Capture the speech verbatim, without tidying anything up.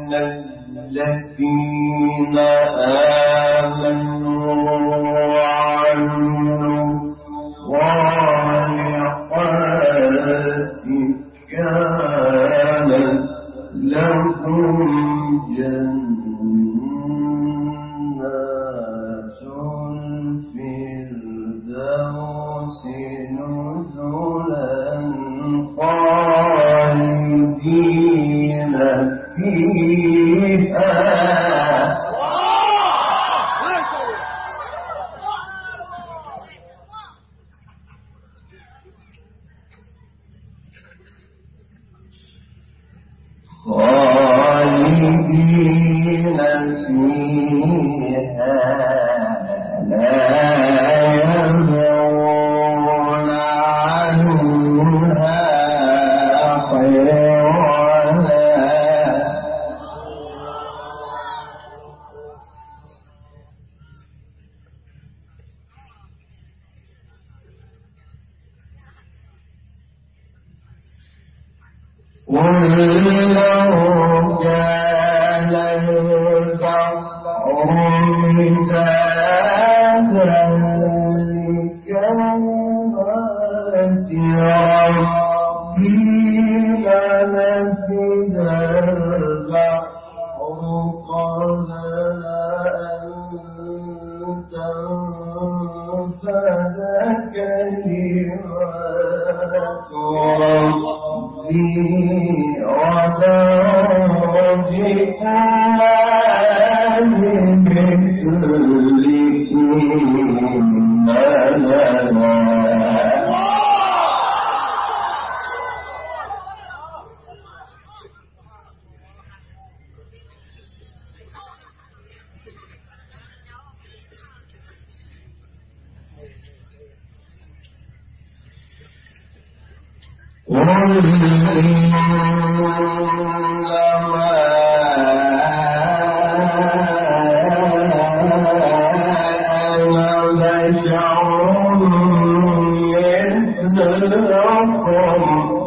الذين آمنوا وعملوا الصالحات كانت لهم جنات الفردوس نزلا خالدين فيها خالدين فيها لا يبغون عنها حولا قل لو كان البحر مدادا لكلمات ربي لنفد البحر قبل أن تنفد كلمات ربي ولو جئنا بمثله مددا قل إنما أنا بشر مثلكم